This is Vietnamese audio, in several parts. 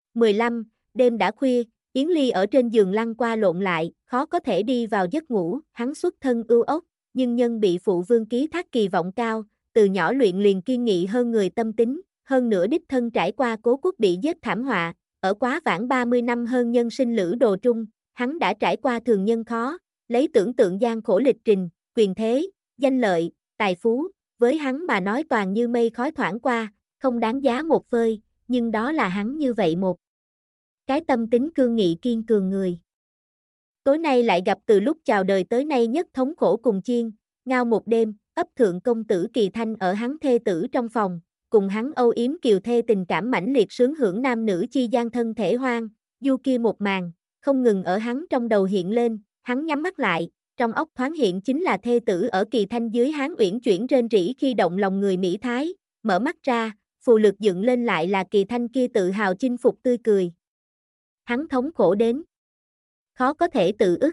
15, đêm đã khuya, Yến Ly ở trên giường lăn qua lộn lại, khó có thể đi vào giấc ngủ, hắn xuất thân ưu ốc, nhưng nhân bị phụ vương ký thác kỳ vọng cao, từ nhỏ luyện liền kiên nghị hơn người tâm tính, hơn nữa đích thân trải qua Cố Quốc bị giết thảm họa, ở quá vãng 30 năm hơn nhân sinh Lữ Đồ Trung, hắn đã trải qua thường nhân khó, lấy tưởng tượng gian khổ lịch trình, quyền thế, danh lợi, tài phú, với hắn mà nói toàn như mây khói thoảng qua, không đáng giá một phơi, nhưng đó là hắn như vậy một cái tâm tính cương nghị kiên cường người. Tối nay lại gặp từ lúc chào đời tới nay nhất thống khổ cùng chiên, ngao một đêm, ấp thượng công tử Kỳ Thanh ở hắn thê tử trong phòng, cùng hắn âu yếm kiều thê tình cảm mãnh liệt sướng hưởng nam nữ chi gian thân thể hoang, du kia một màn, không ngừng ở hắn trong đầu hiện lên, hắn nhắm mắt lại, trong óc thoáng hiện chính là thê tử ở Kỳ Thanh dưới hắn uyển chuyển rên rỉ khi động lòng người Mỹ Thái, mở mắt ra, phù lực dựng lên lại là Kỳ Thanh kia tự hào chinh phục tươi cười. Hắn thống khổ đến khó có thể tự ức.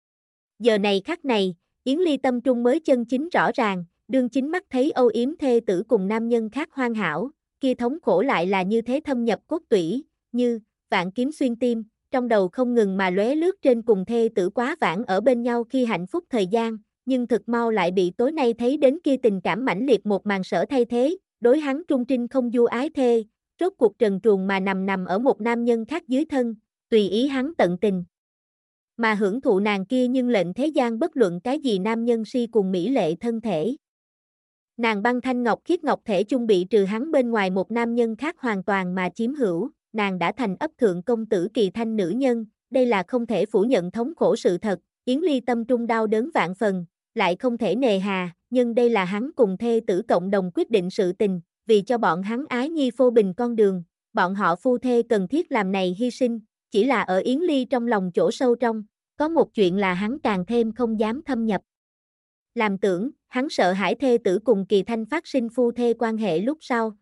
Giờ này khắc này, Yến Ly tâm trung mới chân chính rõ ràng, đương chính mắt thấy âu yếm thê tử cùng nam nhân khác hoàn hảo, kia thống khổ lại là như thế thâm nhập cốt tủy, như vạn kiếm xuyên tim, trong đầu không ngừng mà lóe lướt trên cùng thê tử quá vãng ở bên nhau khi hạnh phúc thời gian, nhưng thực mau lại bị tối nay thấy đến kia tình cảm mãnh liệt một màn sở thay thế, đối hắn trung trinh không du ái thê, rốt cuộc trần truồng mà nằm ở một nam nhân khác dưới thân, tùy ý hắn tận tình. Mà hưởng thụ nàng kia nhưng lệnh thế gian bất luận cái gì nam nhân si cùng mỹ lệ thân thể. Nàng băng thanh ngọc khiết ngọc thể chung bị trừ hắn bên ngoài một nam nhân khác hoàn toàn mà chiếm hữu, nàng đã thành ấp thượng công tử Kỳ Thanh nữ nhân, đây là không thể phủ nhận thống khổ sự thật, Yến Ly tâm trung đau đớn vạn phần, lại không thể nề hà, nhưng đây là hắn cùng thê tử cộng đồng quyết định sự tình, vì cho bọn hắn ái nhi phô bình con đường, bọn họ phu thê cần thiết làm này hy sinh, chỉ là ở Yến Ly trong lòng chỗ sâu trong, có một chuyện là hắn càng thêm không dám thâm nhập. Làm tưởng, hắn sợ hãi thê tử cùng Kỳ Thanh phát sinh phu thê quan hệ lúc sau.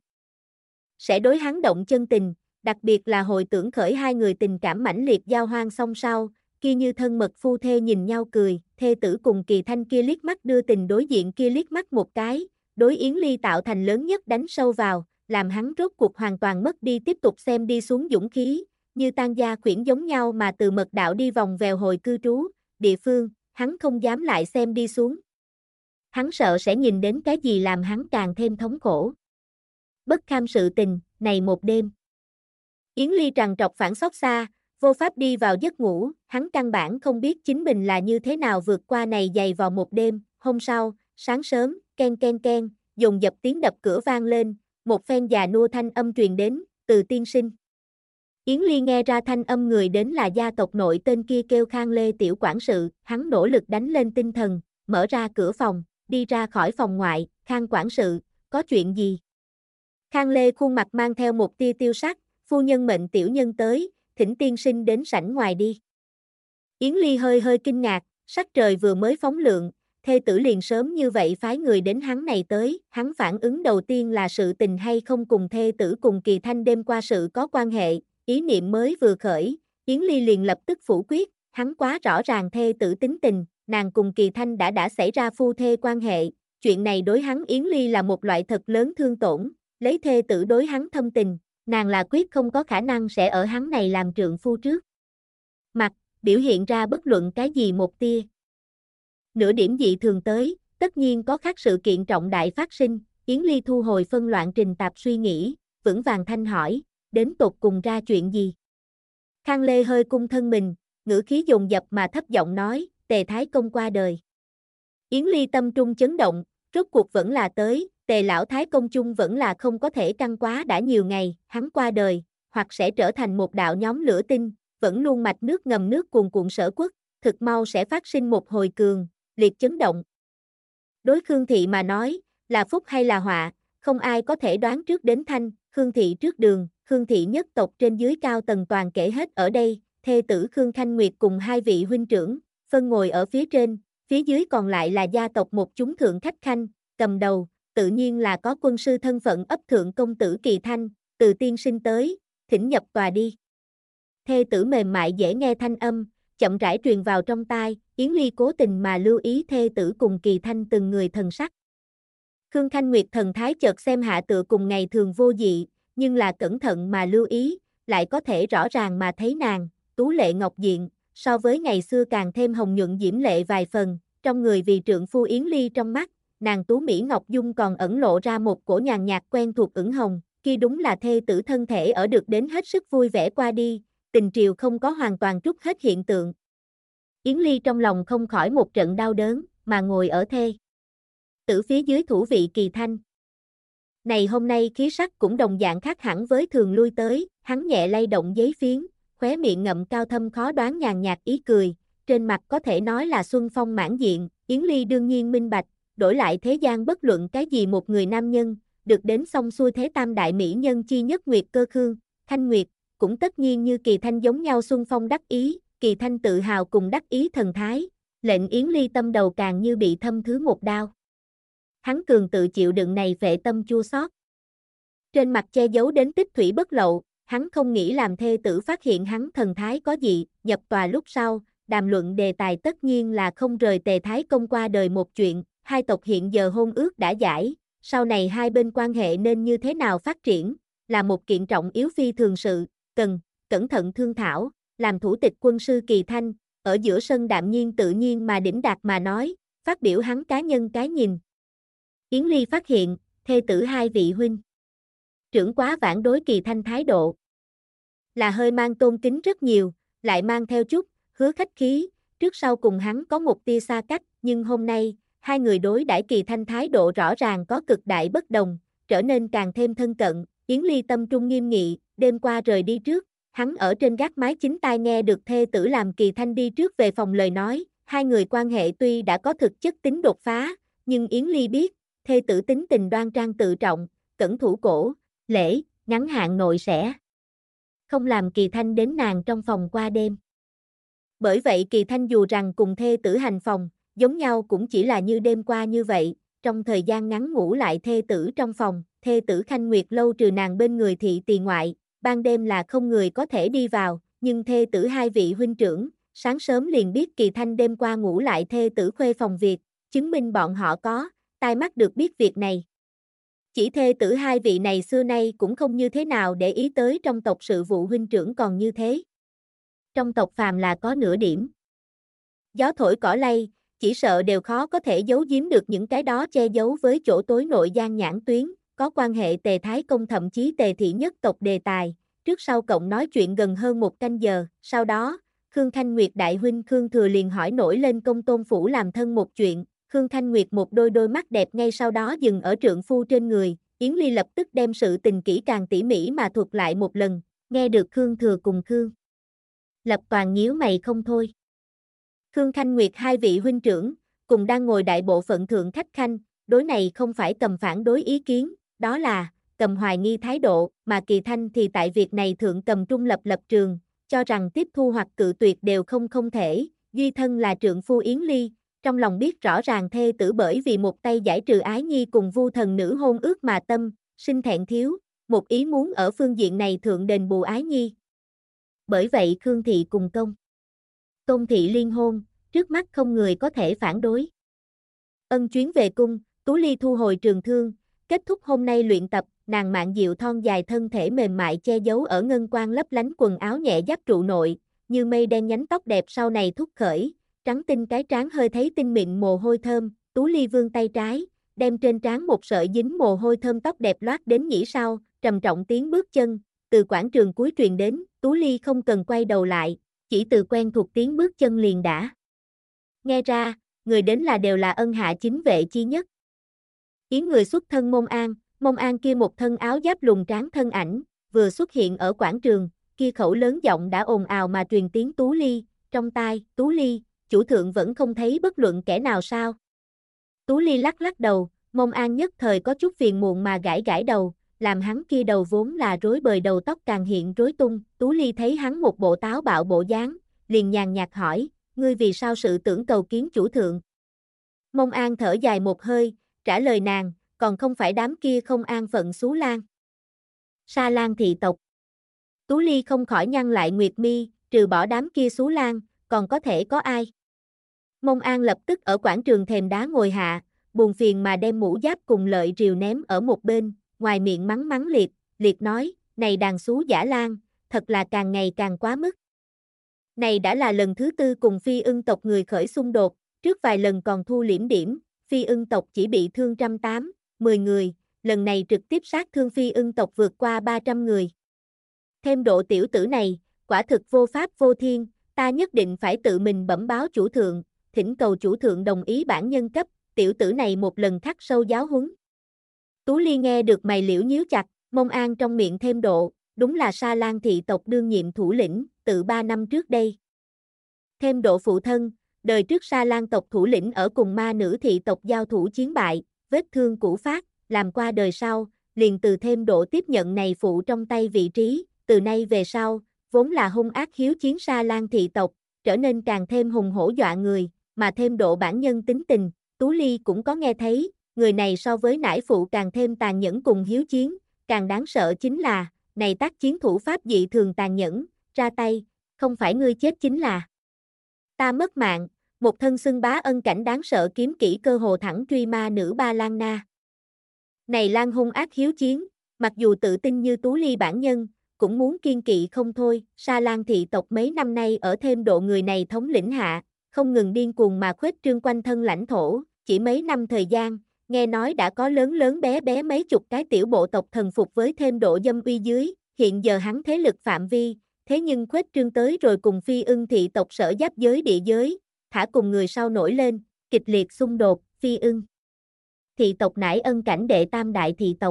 Sẽ đối hắn động chân tình, đặc biệt là hồi tưởng khởi hai người tình cảm mãnh liệt giao hoan song sau, kia như thân mật phu thê nhìn nhau cười, thê tử cùng Kỳ Thanh kia liếc mắt đưa tình đối diện kia liếc mắt một cái, đối Yến Ly tạo thành lớn nhất đánh sâu vào, làm hắn rốt cuộc hoàn toàn mất đi tiếp tục xem đi xuống dũng khí, như tan gia khuyển giống nhau mà từ mật đạo đi vòng vèo hồi cư trú, địa phương, hắn không dám lại xem đi xuống. Hắn sợ sẽ nhìn đến cái gì làm hắn càng thêm thống khổ. Bất kham sự tình, này một đêm. Yến Ly trằn trọc phản xót xa, vô pháp đi vào giấc ngủ, hắn căn bản không biết chính mình là như thế nào vượt qua này dày vào một đêm, hôm sau, sáng sớm, ken ken ken, dồn dập tiếng đập cửa vang lên, một phen già nua thanh âm truyền đến, Từ tiên sinh. Yến Ly nghe ra thanh âm người đến là gia tộc nội tên kia kêu Khang Lê tiểu quản sự, hắn nỗ lực đánh lên tinh thần, mở ra cửa phòng, đi ra khỏi phòng ngoại, Khang quản sự, có chuyện gì? Khang Lê khuôn mặt mang theo một tia tiêu sắc, phu nhân mệnh tiểu nhân tới, thỉnh tiên sinh đến sảnh ngoài đi. Yến Ly hơi hơi kinh ngạc, sắc trời vừa mới phóng lượng, thê tử liền sớm như vậy phái người đến hắn này tới, hắn phản ứng đầu tiên là sự tình hay không cùng thê tử cùng Kỳ Thanh đêm qua sự có quan hệ, ý niệm mới vừa khởi, Yến Ly liền lập tức phủ quyết, hắn quá rõ ràng thê tử tính tình, nàng cùng Kỳ Thanh đã xảy ra phu thê quan hệ, chuyện này đối hắn Yến Ly là một loại thật lớn thương tổn, lấy thê tử đối hắn thâm tình, nàng là quyết không có khả năng sẽ ở hắn này làm trượng phu trước. Mặt, biểu hiện ra bất luận cái gì một tia. Nửa điểm dị thường tới, tất nhiên có khác sự kiện trọng đại phát sinh, Yến Ly thu hồi phân loạn trình tạp suy nghĩ, vững vàng thanh hỏi, đến tột cùng ra chuyện gì? Khang Lê hơi cung thân mình, ngữ khí dồn dập mà thấp giọng nói, Tề Thái Công qua đời. Yến Ly tâm trung chấn động, rốt cuộc vẫn là tới, Tề Lão Thái Công chung vẫn là không có thể căng quá đã nhiều ngày, hắn qua đời, hoặc sẽ trở thành một đạo nhóm lửa tinh, vẫn luôn mạch nước ngầm nước cuồn cuộn sở quốc, thực mau sẽ phát sinh một hồi cường, liệt chấn động. Đối Khương Thị mà nói, là phúc hay là họa, không ai có thể đoán trước đến thanh, Khương Thị trước đường, Khương Thị nhất tộc trên dưới cao tầng toàn kể hết ở đây, thê tử Khương Khanh Nguyệt cùng hai vị huynh trưởng, phân ngồi ở phía trên, phía dưới còn lại là gia tộc một chúng thượng khách khanh, cầm đầu, tự nhiên là có quân sư thân phận ấp thượng công tử Kỳ Thanh, Từ tiên sinh tới, thỉnh nhập tòa đi. Thê tử mềm mại dễ nghe thanh âm, chậm rãi truyền vào trong tai, Yến Ly cố tình mà lưu ý thê tử cùng Kỳ Thanh từng người thần sắc. Khương Khanh Nguyệt thần thái chợt xem hạ tựa cùng ngày thường vô dị, nhưng là cẩn thận mà lưu ý, lại có thể rõ ràng mà thấy nàng, tú lệ ngọc diện, so với ngày xưa càng thêm hồng nhuận diễm lệ vài phần, trong người vì trượng phu Yến Ly trong mắt, nàng tú Mỹ Ngọc Dung còn ẩn lộ ra một cổ nhàn nhạt quen thuộc ửng hồng, khi đúng là thê tử thân thể ở được đến hết sức vui vẻ qua đi, tình triều không có hoàn toàn trút hết hiện tượng. Yến Ly trong lòng không khỏi một trận đau đớn, mà ngồi ở thê tử phía dưới thủ vị Kỳ Thanh. Này hôm nay khí sắc cũng đồng dạng khác hẳn với thường lui tới, hắn nhẹ lay động giấy phiến, khóe miệng ngậm cao thâm khó đoán nhàn nhạt ý cười, trên mặt có thể nói là xuân phong mãn diện, Yến Ly đương nhiên minh bạch, đổi lại thế gian bất luận cái gì một người nam nhân, được đến xong xuôi thế tam đại mỹ nhân chi nhất Nguyệt Cơ Khương, Thanh Nguyệt, cũng tất nhiên như Kỳ Thanh giống nhau xuân phong đắc ý, Kỳ Thanh tự hào cùng đắc ý thần thái, lệnh Yến Ly tâm đầu càng như bị thâm thứ một đao. Hắn cường tự chịu đựng này phệ tâm chua xót. Trên mặt che giấu đến tích thủy bất lậu, hắn không nghĩ làm thê tử phát hiện hắn thần thái có gì, nhập tòa lúc sau, đàm luận đề tài tất nhiên là không rời Tề Thái Công qua đời một chuyện, hai tộc hiện giờ hôn ước đã giải, sau này hai bên quan hệ nên như thế nào phát triển, là một kiện trọng yếu phi thường sự, cần, cẩn thận thương thảo, làm thủ tịch quân sư Kỳ Thanh, ở giữa sân đạm nhiên tự nhiên mà đỉnh đạt mà nói, phát biểu hắn cá nhân cái nhìn. Yến Ly phát hiện, thê tử hai vị huynh trưởng quá vãng đối Kỳ Thanh thái độ là hơi mang tôn kính rất nhiều, lại mang theo chút hứa khách khí, trước sau cùng hắn có một tia xa cách, nhưng hôm nay, hai người đối đãi Kỳ Thanh thái độ rõ ràng có cực đại bất đồng, trở nên càng thêm thân cận, Yến Ly tâm trung nghiêm nghị, đêm qua rời đi trước, hắn ở trên gác mái chính tai nghe được thê tử làm Kỳ Thanh đi trước về phòng lời nói, hai người quan hệ tuy đã có thực chất tính đột phá, nhưng Yến Ly biết, thê tử tính tình đoan trang tự trọng, cẩn thủ cổ, lễ, ngắn hạn nội sẽ không làm Kỳ Thanh đến nàng trong phòng qua đêm. Bởi vậy Kỳ Thanh dù rằng cùng thê tử hành phòng, giống nhau cũng chỉ là như đêm qua như vậy, trong thời gian ngắn ngủ lại thê tử trong phòng, thê tử Khanh Nguyệt lâu trừ nàng bên người thị tỳ ngoại, ban đêm là không người có thể đi vào, nhưng thê tử hai vị huynh trưởng, sáng sớm liền biết Kỳ Thanh đêm qua ngủ lại thê tử khuê phòng việc, chứng minh bọn họ có, tai mắt được biết việc này. Chỉ thê tử hai vị này xưa nay cũng không như thế nào để ý tới trong tộc sự vụ huynh trưởng còn như thế. Trong tộc phàm là có nửa điểm gió thổi cỏ lay, chỉ sợ đều khó có thể giấu giếm được những cái đó che giấu với chỗ tối nội gian nhãn tuyến, có quan hệ Tề Thái Công thậm chí Tề thị nhất tộc đề tài, trước sau cộng nói chuyện gần hơn một canh giờ, sau đó, Khương Thanh Nguyệt đại huynh Khương Thừa liền hỏi nổi lên công tôn phủ làm thân một chuyện, Khương Thanh Nguyệt một đôi mắt đẹp ngay sau đó dừng ở trượng phu trên người, Yến Ly lập tức đem sự tình kỹ càng tỉ mỉ mà thuật lại một lần, nghe được Khương Thừa cùng Khương Lập Toàn nhíu mày không thôi. Khương Thanh Nguyệt hai vị huynh trưởng, cùng đang ngồi đại bộ phận thượng khách khanh, đối này không phải cầm phản đối ý kiến, đó là, cầm hoài nghi thái độ, mà Kỳ Thanh thì tại việc này thượng cầm trung lập lập trường, cho rằng tiếp thu hoặc cự tuyệt đều không thể, duy thân là trượng phu Yến Ly, trong lòng biết rõ ràng thê tử bởi vì một tay giải trừ ái nhi cùng vu thần nữ hôn ước mà tâm, sinh thẹn thiếu, một ý muốn ở phương diện này thượng đền bù ái nhi. Bởi vậy Khương thị cùng Tôn thị liên hôn, trước mắt không người có thể phản đối. Ân chuyến về cung, Tú Ly thu hồi trường thương, kết thúc hôm nay luyện tập, nàng mạn diệu thon dài thân thể mềm mại che giấu ở ngân quang lấp lánh quần áo nhẹ giáp trụ nội, như mây đen nhánh tóc đẹp sau này thúc khởi, trắng tinh cái trán hơi thấy tinh mịn mồ hôi thơm, Tú Ly vươn tay trái, đem trên trán một sợi dính mồ hôi thơm tóc đẹp loát đến nhĩ sau, trầm trọng tiếng bước chân, từ quảng trường cuối truyền đến, Tú Ly không cần quay đầu lại, chỉ từ quen thuộc tiếng bước chân liền đã nghe ra, người đến đều là ân hạ chính vệ chi nhất. Yến người xuất thân Mông An kia một thân áo giáp lùng tráng thân ảnh, vừa xuất hiện ở quảng trường, kia khẩu lớn giọng đã ồn ào mà truyền tiếng Tú Ly, trong tai, Tú Ly, chủ thượng vẫn không thấy bất luận kẻ nào sao. Tú Ly lắc lắc đầu, Mông An nhất thời có chút phiền muộn mà gãi đầu, làm hắn kia đầu vốn là rối bời đầu tóc càng hiện rối tung, Tú Ly thấy hắn một bộ táo bạo bộ dáng, liền nhàn nhạt hỏi, ngươi vì sao sự tưởng cầu kiến chủ thượng? Mông An thở dài một hơi, trả lời nàng, còn không phải đám kia không an phận xú lang. Sa Lan thị tộc. Tú Ly không khỏi nhăn lại nguyệt mi, trừ bỏ đám kia xú lang, còn có thể có ai? Mông An lập tức ở quảng trường thềm đá ngồi hạ, buồn phiền mà đem mũ giáp cùng lợi rìu ném ở một bên, ngoài miệng mắng liệt nói, này đàn xú giả lang, thật là càng ngày càng quá mức. Này đã là lần thứ tư cùng Phi Ưng tộc người khởi xung đột, trước vài lần còn thu liễm điểm, Phi Ưng tộc chỉ bị thương 10 người, lần này trực tiếp sát thương Phi Ưng tộc vượt qua 300 người. Thêm độ tiểu tử này, quả thực vô pháp vô thiên, ta nhất định phải tự mình bẩm báo chủ thượng, thỉnh cầu chủ thượng đồng ý bản nhân cấp, tiểu tử này một lần khắc sâu giáo huấn. Tú Ly nghe được mày liễu nhíu chặt, Mông An trong miệng thêm độ, đúng là Sa Lan thị tộc đương nhiệm thủ lĩnh, từ 3 năm trước đây. Thêm độ phụ thân, đời trước Sa Lan tộc thủ lĩnh ở cùng ma nữ thị tộc giao thủ chiến bại, vết thương cũ phát, làm qua đời sau, liền từ thêm độ tiếp nhận này phụ trong tay vị trí, từ nay về sau, vốn là hung ác hiếu chiến Sa Lan thị tộc, trở nên càng thêm hùng hổ dọa người, mà thêm độ bản nhân tính tình, Tú Ly cũng có nghe thấy, người này so với nải phụ càng thêm tàn nhẫn cùng hiếu chiến, càng đáng sợ chính là, này tác chiến thủ pháp dị thường tàn nhẫn, ra tay, không phải ngươi chết chính là ta mất mạng, một thân xưng bá ân cảnh đáng sợ kiếm kỹ cơ hồ thẳng truy ma nữ Ba Lan Na. Này Lan hung ác hiếu chiến, mặc dù tự tin như Tú Ly bản nhân, cũng muốn kiên kỵ không thôi, Sa Lan thị tộc mấy năm nay ở thêm độ người này thống lĩnh hạ, không ngừng điên cuồng mà khuếch trương quanh thân lãnh thổ, chỉ mấy năm thời gian, nghe nói đã có lớn lớn bé bé mấy chục cái tiểu bộ tộc thần phục với thêm độ dâm uy dưới, hiện giờ hắn thế lực phạm vi, thế nhưng khuếch trương tới rồi cùng Phi Ưng thị tộc sở giáp giới địa giới, thả cùng người sau nổi lên, kịch liệt xung đột, Phi Ưng thị tộc nải ân cảnh đệ tam đại thị tộc.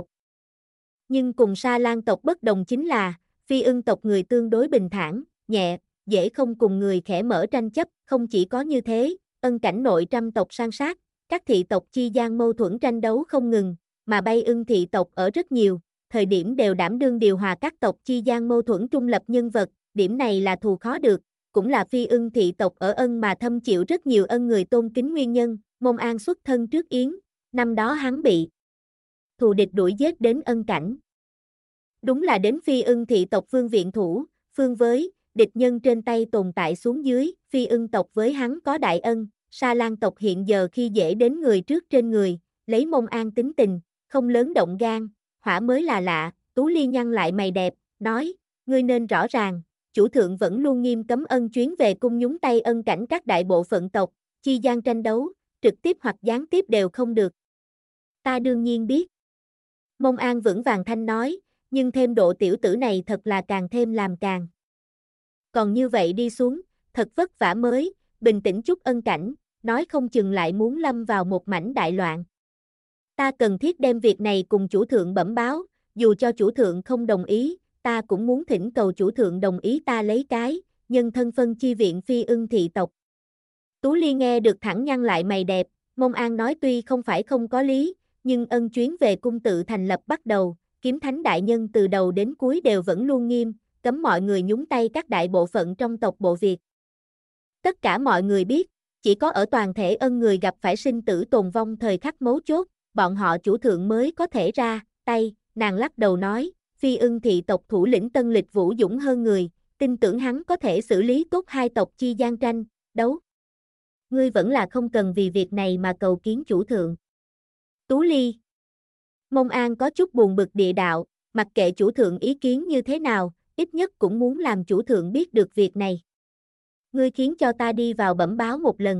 Nhưng cùng Sa Lan tộc bất đồng chính là, Phi Ưng tộc người tương đối bình thản, nhẹ, dễ không cùng người khẽ mở tranh chấp, không chỉ có như thế, ân cảnh nội trăm tộc san sát, các thị tộc chi gian mâu thuẫn tranh đấu không ngừng, mà Bay Ưng thị tộc ở rất nhiều, thời điểm đều đảm đương điều hòa các tộc chi gian mâu thuẫn trung lập nhân vật, điểm này là thù khó được, cũng là Phi Ưng thị tộc ở ân mà thâm chịu rất nhiều ân người tôn kính nguyên nhân, Mông An xuất thân trước Yến, năm đó hắn bị thù địch đuổi giết đến ân cảnh. Đúng là đến Phi Ưng thị tộc phương viện thủ, phương với, địch nhân trên tay tồn tại xuống dưới, Phi Ưng tộc với hắn có đại ân, Sa Lan tộc hiện giờ khi dễ đến người trước trên người, lấy Mông An tính tình, không lớn động gan, hỏa mới là lạ, Tú Ly nhăn lại mày đẹp, nói, ngươi nên rõ ràng, chủ thượng vẫn luôn nghiêm cấm ân chuyến về cung nhúng tay ân cảnh các đại bộ phận tộc, chi gian tranh đấu, trực tiếp hoặc gián tiếp đều không được. Ta đương nhiên biết. Mông An vững vàng thanh nói, nhưng thêm độ tiểu tử này thật là càng thêm làm càng. Còn như vậy đi xuống, thật vất vả mới, bình tĩnh chút ân cảnh, nói không chừng lại muốn lâm vào một mảnh đại loạn. Ta cần thiết đem việc này cùng chủ thượng bẩm báo, dù cho chủ thượng không đồng ý, ta cũng muốn thỉnh cầu chủ thượng đồng ý ta lấy cái, nhân thân phân chi viện Phi Ưng thị tộc. Tú Ly nghe được thẳng nhăn lại mày đẹp, Mông An nói tuy không phải không có lý, nhưng ân chuyến về cung tự thành lập bắt đầu, kiếm thánh đại nhân từ đầu đến cuối đều vẫn luôn nghiêm, cấm mọi người nhúng tay các đại bộ phận trong tộc bộ việc. Tất cả mọi người biết, chỉ có ở toàn thể ân người gặp phải sinh tử tồn vong thời khắc mấu chốt, bọn họ chủ thượng mới có thể ra tay, nàng lắc đầu nói, Phi Ưng thị tộc thủ lĩnh Tân Lịch vũ dũng hơn người, tin tưởng hắn có thể xử lý tốt hai tộc chi gian tranh, đấu. Ngươi vẫn là không cần vì việc này mà cầu kiến chủ thượng. Tú Ly. Mông An có chút buồn bực địa đạo, mặc kệ chủ thượng ý kiến như thế nào, ít nhất cũng muốn làm chủ thượng biết được việc này. Ngươi khiến cho ta đi vào bẩm báo một lần.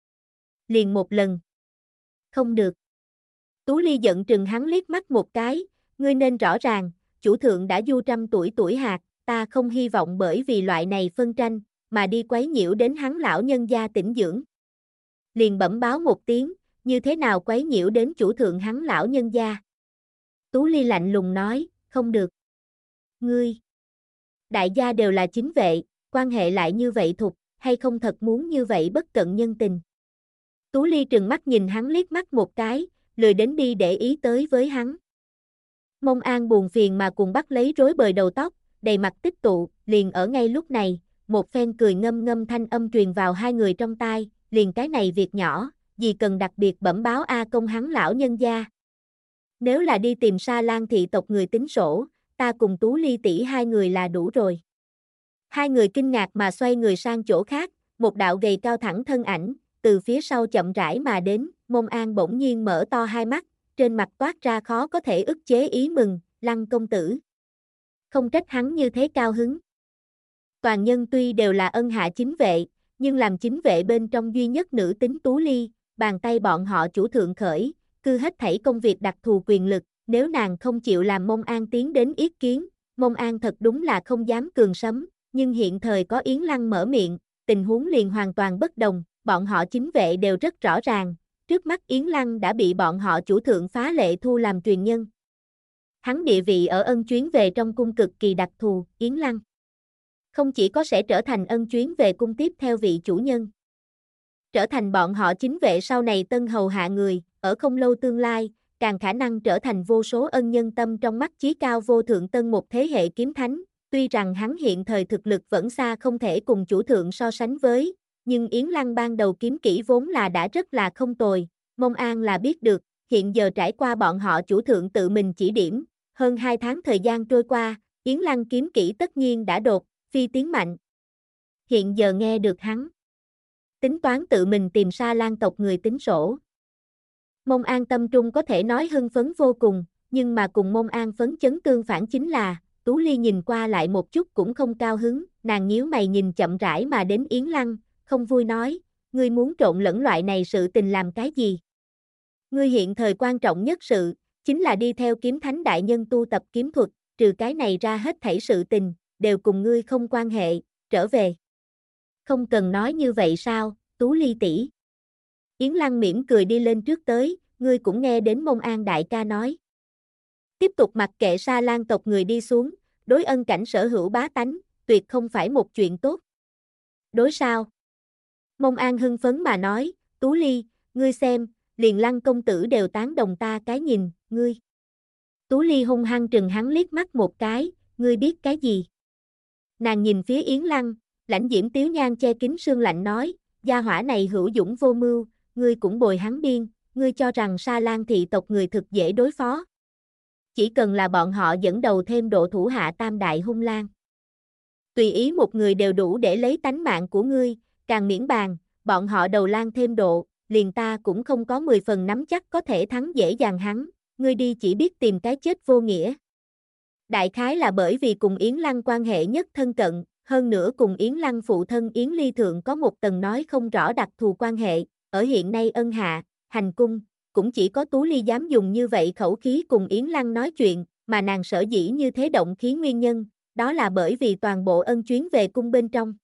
Liền một lần. Không được. Tú Ly giận trừng hắn liếc mắt một cái, ngươi nên rõ ràng, chủ thượng đã du trăm tuổi hạt, ta không hy vọng bởi vì loại này phân tranh, mà đi quấy nhiễu đến hắn lão nhân gia tĩnh dưỡng. Liền bẩm báo một tiếng, như thế nào quấy nhiễu đến chủ thượng hắn lão nhân gia. Tú Ly lạnh lùng nói, không được. Ngươi, đại gia đều là chính vệ, quan hệ lại như vậy thục, hay không thật muốn như vậy bất cận nhân tình. Tú Ly trừng mắt nhìn hắn liếc mắt một cái, lười đến đi để ý tới với hắn. Mông An buồn phiền mà cùng bắt lấy rối bời đầu tóc, đầy mặt tích tụ, liền ở ngay lúc này, một phen cười ngâm ngâm thanh âm truyền vào hai người trong tai, liền cái này việc nhỏ, gì cần đặc biệt bẩm báo A công hắn lão nhân gia. Nếu là đi tìm Sa Lan thị tộc người tính sổ, ta cùng Tú Ly tỷ hai người là đủ rồi. Hai người kinh ngạc mà xoay người sang chỗ khác, một đạo gầy cao thẳng thân ảnh, từ phía sau chậm rãi mà đến, Mông An bỗng nhiên mở to hai mắt, trên mặt toát ra khó có thể ức chế ý mừng, Lăng công tử. không trách hắn như thế cao hứng. Toàn nhân tuy đều là ân hạ chính vệ, nhưng làm chính vệ bên trong duy nhất nữ tính Tú Ly, bàn tay bọn họ chủ thượng khởi, cư hết thảy công việc đặc thù quyền lực, nếu nàng không chịu làm Mông An tiến đến yết kiến, Mông An thật đúng là không dám cường sấm, nhưng hiện thời có Yến Lăng mở miệng, tình huống liền hoàn toàn bất đồng, bọn họ chính vệ đều rất rõ ràng, trước mắt Yến Lăng đã bị bọn họ chủ thượng phá lệ thu làm truyền nhân. Hắn địa vị ở ân chuyến về trong cung cực kỳ đặc thù, Yến Lăng không chỉ có sẽ trở thành ân chuyến về cung tiếp theo vị chủ nhân, trở thành bọn họ chính vệ sau này tân hầu hạ người, ở không lâu tương lai, càng khả năng trở thành vô số ân nhân tâm trong mắt chí cao vô thượng tân một thế hệ kiếm thánh, tuy rằng hắn hiện thời thực lực vẫn xa không thể cùng chủ thượng so sánh với, nhưng Yến Lăng ban đầu kiếm kỹ vốn là đã rất là không tồi, Mông An là biết được, hiện giờ trải qua bọn họ chủ thượng tự mình chỉ điểm, hơn 2 tháng thời gian trôi qua, Yến Lăng kiếm kỹ tất nhiên đã đột, phi tiến mạnh. Hiện giờ nghe được hắn tính toán tự mình tìm Sa Lan tộc người tính sổ. Mông An tâm trung có thể nói hưng phấn vô cùng, nhưng mà cùng Mông An phấn chấn tương phản chính là, Tú Ly nhìn qua lại một chút cũng không cao hứng, nàng nhíu mày nhìn chậm rãi mà đến Yến Lăng, không vui nói, ngươi muốn trộn lẫn loại này sự tình làm cái gì? Ngươi hiện thời quan trọng nhất sự, chính là đi theo kiếm thánh đại nhân tu tập kiếm thuật, trừ cái này ra hết thảy sự tình, đều cùng ngươi không quan hệ, trở về. Không cần nói như vậy sao, Tú Ly tỷ. Yến Lăng mỉm cười đi lên trước tới, ngươi cũng nghe đến Mông An đại ca nói. Tiếp tục mặc kệ Sa Lan tộc người đi xuống, đối ân cảnh sở hữu bá tánh, tuyệt không phải một chuyện tốt. Đối sao? Mông An hưng phấn mà nói, Tú Ly, ngươi xem, liền Lăng công tử đều tán đồng ta cái nhìn, ngươi. Tú Ly hung hăng trừng hắn liếc mắt một cái, ngươi biết cái gì? Nàng nhìn phía Yến Lăng, lãnh diễm tiếu nhan che kín sương lạnh nói, gia hỏa này hữu dũng vô mưu, ngươi cũng bồi hắn điên, ngươi cho rằng Sa Lan thị tộc người thực dễ đối phó. Chỉ cần là bọn họ dẫn đầu thêm độ thủ hạ tam đại hung lang. Tùy ý một người đều đủ để lấy tánh mạng của ngươi, càng miễn bàn, bọn họ đầu lang thêm độ, liền ta cũng không có 10 phần nắm chắc có thể thắng dễ dàng hắn, ngươi đi chỉ biết tìm cái chết vô nghĩa. Đại khái là bởi vì cùng Yến Lăng quan hệ nhất thân cận, hơn nữa cùng Yến Lăng phụ thân Yến Ly Thượng có một tầng nói không rõ đặc thù quan hệ, ở hiện nay ân hạ, hành cung, cũng chỉ có Tú Ly dám dùng như vậy khẩu khí cùng Yến Lăng nói chuyện, mà nàng sở dĩ như thế động khí nguyên nhân, đó là bởi vì toàn bộ ân chuyến về cung bên trong.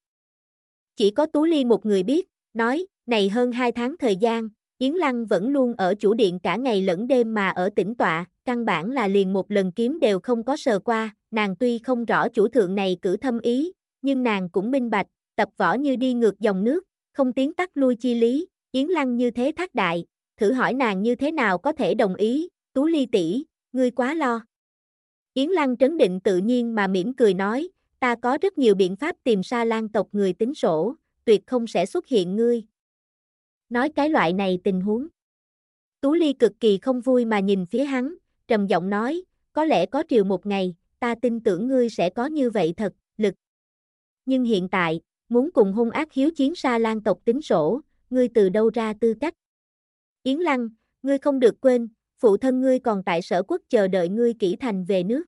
Chỉ có Tú Ly một người biết, nói, này hơn 2 tháng thời gian, Yến Lăng vẫn luôn ở chủ điện cả ngày lẫn đêm mà ở tĩnh tọa, căn bản là liền một lần kiếm đều không có sờ qua, nàng tuy không rõ chủ thượng này cử thâm ý, nhưng nàng cũng minh bạch, tập võ như đi ngược dòng nước, không tiến tắt lui chi lý, Yến Lăng như thế thác đại, thử hỏi nàng như thế nào có thể đồng ý, Tú Ly tỷ, ngươi quá lo. Yến Lăng trấn định tự nhiên mà mỉm cười nói, ta có rất nhiều biện pháp tìm Sa Lan tộc người tính sổ, tuyệt không sẽ xuất hiện ngươi. Nói cái loại này tình huống. Tú Ly cực kỳ không vui mà nhìn phía hắn, trầm giọng nói, có lẽ có triều một ngày, ta tin tưởng ngươi sẽ có như vậy thật, lực. Nhưng hiện tại, muốn cùng hung ác hiếu chiến Sa Lan tộc tính sổ, ngươi từ đâu ra tư cách? Yến Lăng, ngươi không được quên, phụ thân ngươi còn tại Sở Quốc chờ đợi ngươi kỹ thành về nước.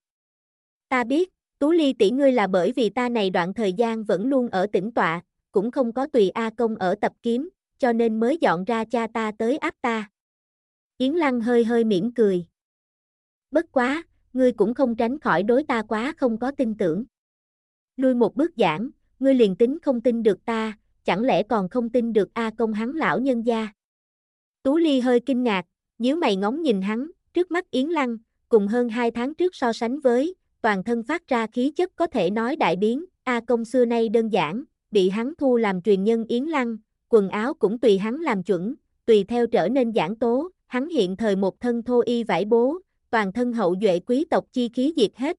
Ta biết, Tú Ly tỷ ngươi là bởi vì ta này đoạn thời gian vẫn luôn ở tĩnh tọa, cũng không có tùy A Công ở tập kiếm, cho nên mới dọn ra cha ta tới áp ta. Yến Lăng hơi hơi mỉm cười. Bất quá, ngươi cũng không tránh khỏi đối ta quá không có tin tưởng. Lui một bước giảng, ngươi liền tính không tin được ta, chẳng lẽ còn không tin được A Công hắn lão nhân gia? Tú Ly hơi kinh ngạc, nhíu mày ngóng nhìn hắn, trước mắt Yến Lăng, cùng hơn 2 tháng trước so sánh với, toàn thân phát ra khí chất có thể nói đại biến, A Công xưa nay đơn giản, bị hắn thu làm truyền nhân Yến Lăng, quần áo cũng tùy hắn làm chuẩn, tùy theo trở nên giản tố, hắn hiện thời một thân thô y vải bố, toàn thân hậu duệ quý tộc chi khí diệt hết.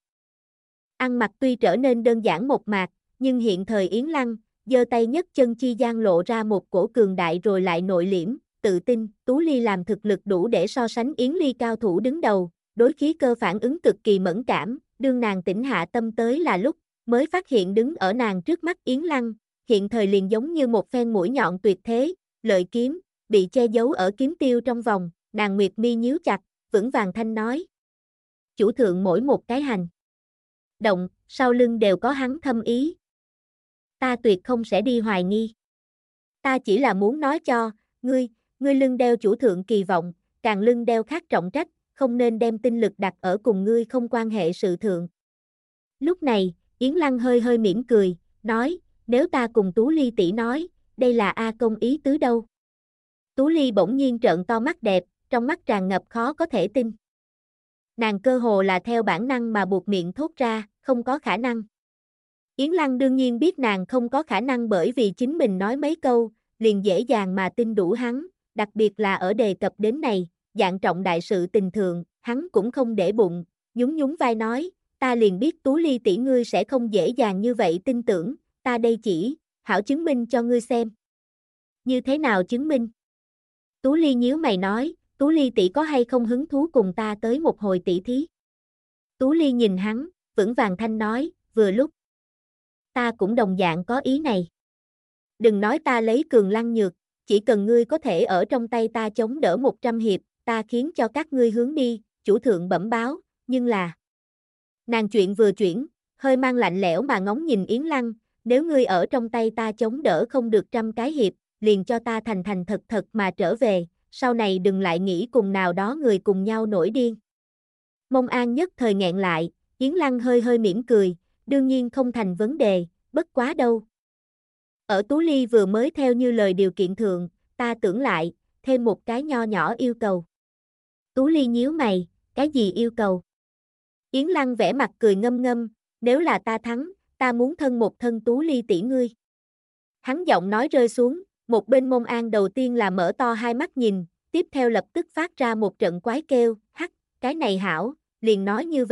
Ăn mặc tuy trở nên đơn giản một mạc, nhưng hiện thời Yến Lăng, giơ tay nhất chân chi gian lộ ra một cổ cường đại rồi lại nội liễm, tự tin, Tú Ly làm thực lực đủ để so sánh Yến Ly cao thủ đứng đầu, đối khí cơ phản ứng cực kỳ mẫn cảm, đương nàng tỉnh hạ tâm tới là lúc, mới phát hiện đứng ở nàng trước mắt Yến Lăng, hiện thời liền giống như một phen mũi nhọn tuyệt thế, lợi kiếm, bị che giấu ở kiếm tiêu trong vòng, nàng nguyệt mi nhíu chặt, vững vàng thanh nói. Chủ thượng mỗi một cái hành động, sau lưng đều có hắn thâm ý. Ta tuyệt không sẽ đi hoài nghi. Ta chỉ là muốn nói cho, ngươi lưng đeo chủ thượng kỳ vọng, càng lưng đeo khác trọng trách, không nên đem tinh lực đặt ở cùng ngươi không quan hệ sự thượng. Lúc này, Yến Lăng hơi hơi mỉm cười, nói, nếu ta cùng Tú Ly tỷ nói, đây là A Công ý tứ đâu. Tú Ly bỗng nhiên trợn to mắt đẹp, trong mắt tràn ngập khó có thể tin. Nàng cơ hồ là theo bản năng mà buột miệng thốt ra, không có khả năng. Yến Lăng đương nhiên biết nàng không có khả năng bởi vì chính mình nói mấy câu, liền dễ dàng mà tin đủ hắn, đặc biệt là ở đề cập đến này, dạng trọng đại sự tình thượng, hắn cũng không để bụng, nhún nhún vai nói, ta liền biết Tú Ly tỷ ngươi sẽ không dễ dàng như vậy tin tưởng, ta đây chỉ, hảo chứng minh cho ngươi xem. Như thế nào chứng minh? Tú Ly nhíu mày nói, Tú Ly tỷ có hay không hứng thú cùng ta tới một hồi tỷ thí? Tú Ly nhìn hắn, vững vàng thanh nói, vừa lúc. Ta cũng đồng dạng có ý này. Đừng nói ta lấy cường lăng nhược, chỉ cần ngươi có thể ở trong tay ta chống đỡ 100 hiệp, ta khiến cho các ngươi hướng đi, chủ thượng bẩm báo, nhưng là... Nàng chuyện vừa chuyển, hơi mang lạnh lẽo mà ngóng nhìn Yến Lăng, nếu ngươi ở trong tay ta chống đỡ không được 100 cái hiệp, liền cho ta thành thành thật thật mà trở về, sau này đừng lại nghĩ cùng nào đó người cùng nhau nổi điên. Mông An nhất thời nghẹn lại, Yến Lăng hơi hơi mỉm cười, đương nhiên không thành vấn đề, bất quá đâu. Ở Tú Ly vừa mới theo như lời điều kiện thượng, ta tưởng lại, thêm một cái nho nhỏ yêu cầu. Tú Ly nhíu mày, cái gì yêu cầu? Yến Lăng vẽ mặt cười ngâm ngâm, nếu là ta thắng, ta muốn thân một thân Tú Ly tỷ ngươi. Hắn giọng nói rơi xuống, một bên Mông An đầu tiên là mở to hai mắt nhìn, tiếp theo lập tức phát ra một trận quái kêu, hắc, cái này hảo, liền nói như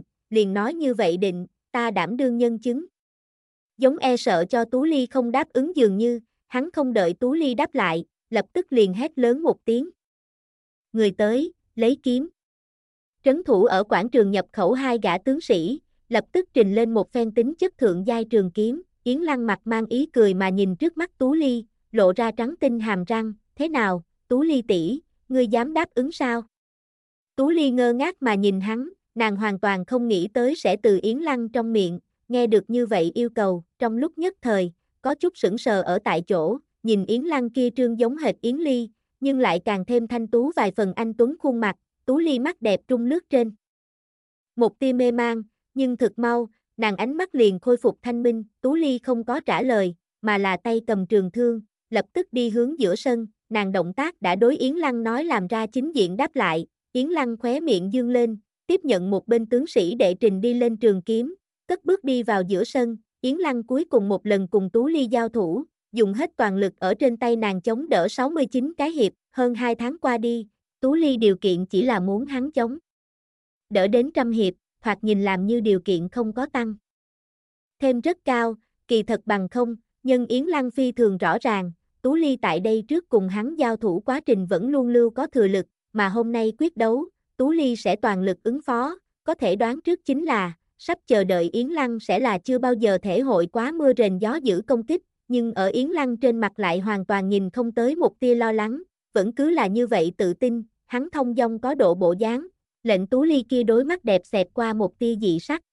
vậy định, ta đảm đương nhân chứng. Giống e sợ cho Tú Ly không đáp ứng dường như, hắn không đợi Tú Ly đáp lại, lập tức liền hét lớn một tiếng. Người tới, lấy kiếm. Trấn thủ ở quảng trường nhập khẩu hai gã tướng sĩ, lập tức trình lên một phen tính chất thượng giai trường kiếm, Yến Lăng mặt mang ý cười mà nhìn trước mắt Tú Ly, lộ ra trắng tinh hàm răng, thế nào, Tú Ly tỷ, ngươi dám đáp ứng sao? Tú Ly ngơ ngác mà nhìn hắn, nàng hoàn toàn không nghĩ tới sẽ từ Yến Lăng trong miệng, nghe được như vậy yêu cầu, trong lúc nhất thời, có chút sững sờ ở tại chỗ, nhìn Yến Lăng kia trương giống hệt Yến Ly, nhưng lại càng thêm thanh tú vài phần anh tuấn khuôn mặt, Tú Ly mắt đẹp trung lướt trên. Một tia mê mang, nhưng thực mau, nàng ánh mắt liền khôi phục thanh minh, Tú Ly không có trả lời, mà là tay cầm trường thương, lập tức đi hướng giữa sân, nàng động tác đã đối Yến Lăng nói làm ra chính diện đáp lại, Yến Lăng khóe miệng dương lên, tiếp nhận một bên tướng sĩ đệ trình đi lên trường kiếm, cất bước đi vào giữa sân, Yến Lăng cuối cùng một lần cùng Tú Ly giao thủ, dùng hết toàn lực ở trên tay nàng chống đỡ 69 cái hiệp, hơn 2 tháng qua đi, Tú Ly điều kiện chỉ là muốn hắn chống đỡ đến 100 hiệp, thoạt nhìn làm như điều kiện không có tăng thêm rất cao, kỳ thật bằng không, nhưng Yến Lăng phi thường rõ ràng, Tú Ly tại đây trước cùng hắn giao thủ quá trình vẫn luôn lưu có thừa lực, mà hôm nay quyết đấu, Tú Ly sẽ toàn lực ứng phó, có thể đoán trước chính là, sắp chờ đợi Yến Lăng sẽ là chưa bao giờ thể hội quá mưa rền gió dữ công kích, nhưng ở Yến Lăng trên mặt lại hoàn toàn nhìn không tới một tia lo lắng, vẫn cứ là như vậy tự tin, hắn thông dong có độ bộ dáng, lệnh Tú Ly kia đối mắt đẹp xẹt qua một tia dị sắc.